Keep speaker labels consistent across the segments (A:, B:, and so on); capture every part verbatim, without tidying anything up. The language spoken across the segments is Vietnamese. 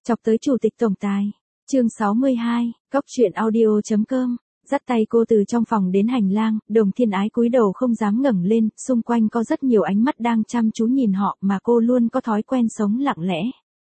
A: Chọc tới chủ tịch tổng tài. Chương sáu mươi hai, cóc truyện audio chấm com. Dắt tay cô từ trong phòng đến hành lang, Đồng Thiên Ái cúi đầu không dám ngẩng lên, xung quanh có rất nhiều ánh mắt đang chăm chú nhìn họ mà cô luôn có thói quen sống lặng lẽ.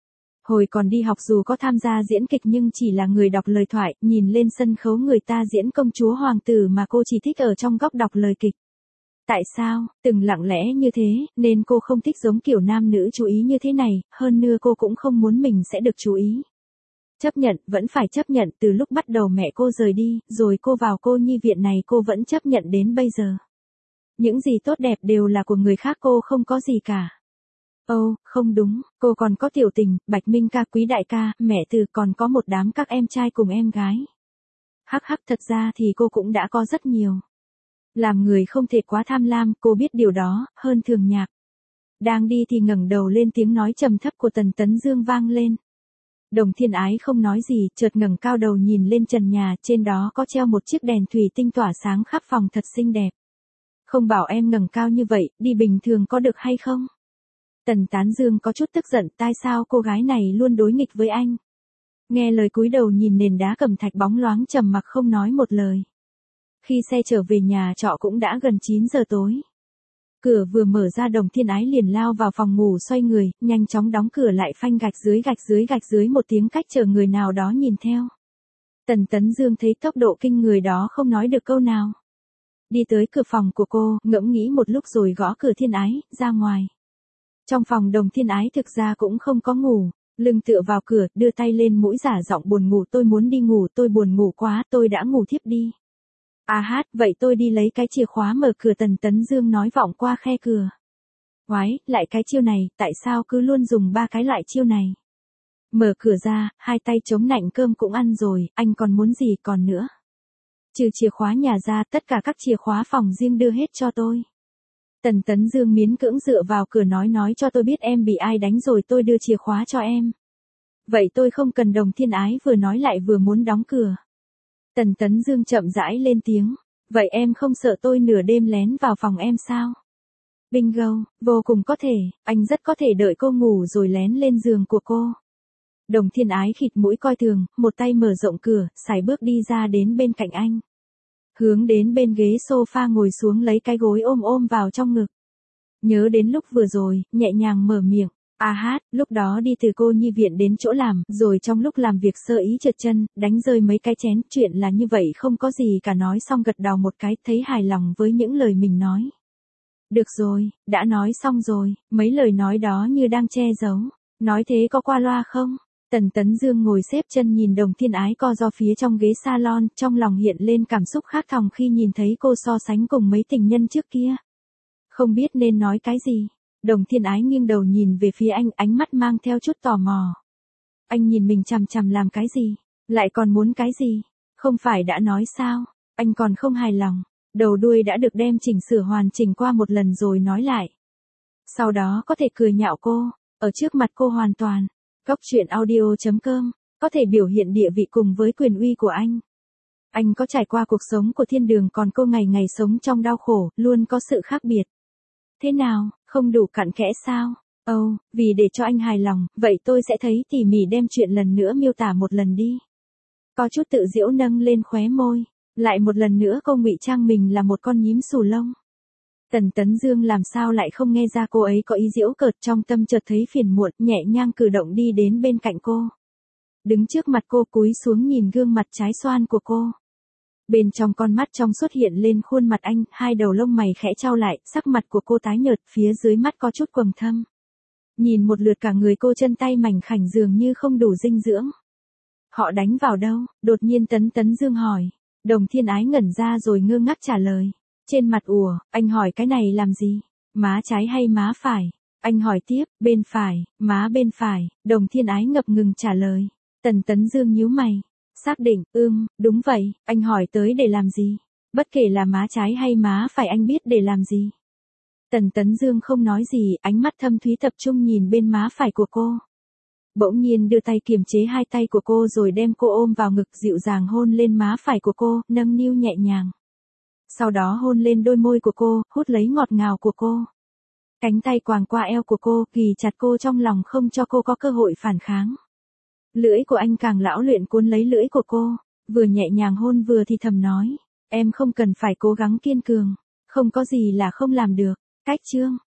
A: Hồi còn đi học dù có tham gia diễn kịch nhưng chỉ là người đọc lời thoại, nhìn lên sân khấu người ta diễn công chúa hoàng tử mà cô chỉ thích ở trong góc đọc lời kịch. Tại sao, từng lặng lẽ như thế, nên cô không thích giống kiểu nam nữ chú ý như thế này, hơn nữa cô cũng không muốn mình sẽ được chú ý. Chấp nhận, vẫn phải chấp nhận, từ lúc bắt đầu mẹ cô rời đi, rồi cô vào cô nhi viện này cô vẫn chấp nhận đến bây giờ. Những gì tốt đẹp đều là của người khác, cô không có gì cả. Ồ, oh, không đúng, cô còn có Tiểu Tình, Bạch Minh ca, Quý đại ca, mẹ Từ, còn có một đám các em trai cùng em gái. Hắc hắc, thật ra thì cô cũng đã có rất nhiều. Làm người không thể quá tham lam, cô biết điều đó, hơn Thường Nhạc. Đang đi thì ngẩng đầu lên, tiếng nói trầm thấp của Tần Tấn Dương vang lên. Đồng Thiên Ái không nói gì, chợt ngẩng cao đầu nhìn lên trần nhà, trên đó có treo một chiếc đèn thủy tinh tỏa sáng khắp phòng thật xinh đẹp. Không bảo em ngẩng cao như vậy, đi bình thường có được hay không? Tần Tán Dương có chút tức giận, tại sao cô gái này luôn đối nghịch với anh? Nghe lời cúi đầu nhìn nền đá cẩm thạch bóng loáng trầm mặc không nói một lời. Khi xe trở về nhà trọ cũng đã gần chín giờ tối. Cửa vừa mở ra, Đồng Thiên Ái liền lao vào phòng ngủ, xoay người, nhanh chóng đóng cửa lại, phanh gạch dưới gạch dưới gạch dưới một tiếng, cách chờ người nào đó nhìn theo. Tần Tấn Dương thấy tốc độ kinh người đó không nói được câu nào. Đi tới cửa phòng của cô, ngẫm nghĩ một lúc rồi gõ cửa. Thiên Ái, ra ngoài. Trong phòng Đồng Thiên Ái thực ra cũng không có ngủ, lưng tựa vào cửa, đưa tay lên mũi giả giọng buồn ngủ, tôi muốn đi ngủ, tôi buồn ngủ quá, tôi đã ngủ thiếp đi. À hát, vậy tôi đi lấy cái chìa khóa mở cửa, Tần Tấn Dương nói vọng qua khe cửa. Oái, lại cái chiêu này, tại sao cứ luôn dùng ba cái loại chiêu này? Mở cửa ra, hai tay chống nạnh, cơm cũng ăn rồi, anh còn muốn gì còn nữa? Trừ chìa khóa nhà ra, tất cả các chìa khóa phòng riêng đưa hết cho tôi. Tần Tấn Dương miễn cưỡng dựa vào cửa nói nói cho tôi biết em bị ai đánh rồi tôi đưa chìa khóa cho em. Vậy tôi không cần. Đồng Thiên Ái vừa nói lại vừa muốn đóng cửa. Tần Tấn Dương chậm rãi lên tiếng, vậy em không sợ tôi nửa đêm lén vào phòng em sao? Bingo, vô cùng có thể, anh rất có thể đợi cô ngủ rồi lén lên giường của cô. Đồng Thiên Ái khịt mũi coi thường, một tay mở rộng cửa, sải bước đi ra đến bên cạnh anh. Hướng đến bên ghế sofa ngồi xuống, lấy cái gối ôm ôm vào trong ngực. Nhớ đến lúc vừa rồi, nhẹ nhàng mở miệng. À hát, lúc đó đi từ cô nhi viện đến chỗ làm, rồi trong lúc làm việc sơ ý trượt chân, đánh rơi mấy cái chén, chuyện là như vậy, không có gì cả. Nói xong gật đầu một cái, thấy hài lòng với những lời mình nói. Được rồi, đã nói xong rồi, mấy lời nói đó như đang che giấu. Nói thế có qua loa không? Tần Tấn Dương ngồi xếp chân nhìn Đồng Thiên Ái co ro phía trong ghế salon, trong lòng hiện lên cảm xúc khác thường khi nhìn thấy cô so sánh cùng mấy tình nhân trước kia. Không biết nên nói cái gì. Đồng Thiên Ái nghiêng đầu nhìn về phía anh, ánh mắt mang theo chút tò mò. Anh nhìn mình chằm chằm làm cái gì? Lại còn muốn cái gì? Không phải đã nói sao? Anh còn không hài lòng. Đầu đuôi đã được đem chỉnh sửa hoàn chỉnh qua một lần rồi nói lại. Sau đó có thể cười nhạo cô, ở trước mặt cô hoàn toàn. Cóc truyện audio chấm com, có thể biểu hiện địa vị cùng với quyền uy của anh. Anh có trải qua cuộc sống của thiên đường, còn cô ngày ngày sống trong đau khổ, luôn có sự khác biệt. Thế nào, không đủ cặn kẽ sao? Ồ, oh, vì để cho anh hài lòng, vậy tôi sẽ thấy tỉ mỉ đem chuyện lần nữa miêu tả một lần đi. Có chút tự giễu nâng lên khóe môi, lại một lần nữa cô ngụy trang mình là một con nhím xù lông. Tần Tấn Dương làm sao lại không nghe ra cô ấy có ý giễu cợt, trong tâm chợt thấy phiền muộn, nhẹ nhàng cử động đi đến bên cạnh cô. Đứng trước mặt cô, cúi xuống nhìn gương mặt trái xoan của cô. Bên trong con mắt trong xuất hiện lên khuôn mặt anh, hai đầu lông mày khẽ chau lại, sắc mặt của cô tái nhợt, phía dưới mắt có chút quầng thâm. Nhìn một lượt cả người cô, chân tay mảnh khảnh dường như không đủ dinh dưỡng. Họ đánh vào đâu? Đột nhiên Tấn Tấn Dương hỏi. Đồng Thiên Ái ngẩn ra rồi ngơ ngác trả lời. Trên mặt. Ủa, anh hỏi cái này làm gì? Má trái hay má phải? Anh hỏi tiếp, bên phải, má bên phải. Đồng Thiên Ái ngập ngừng trả lời. Tần Tấn Dương nhíu mày. Xác định, ưm, đúng vậy, anh hỏi tới để làm gì? Bất kể là má trái hay má phải, anh biết để làm gì? Tần Tấn Dương không nói gì, ánh mắt thâm thúy tập trung nhìn bên má phải của cô. Bỗng nhiên đưa tay kiềm chế hai tay của cô rồi đem cô ôm vào ngực, dịu dàng hôn lên má phải của cô, nâng niu nhẹ nhàng. Sau đó hôn lên đôi môi của cô, hút lấy ngọt ngào của cô. Cánh tay quàng qua eo của cô, ghì chặt cô trong lòng không cho cô có cơ hội phản kháng. Lưỡi của anh càng lão luyện cuốn lấy lưỡi của cô, vừa nhẹ nhàng hôn vừa thì thầm nói, em không cần phải cố gắng kiên cường, không có gì là không làm được. Cách chương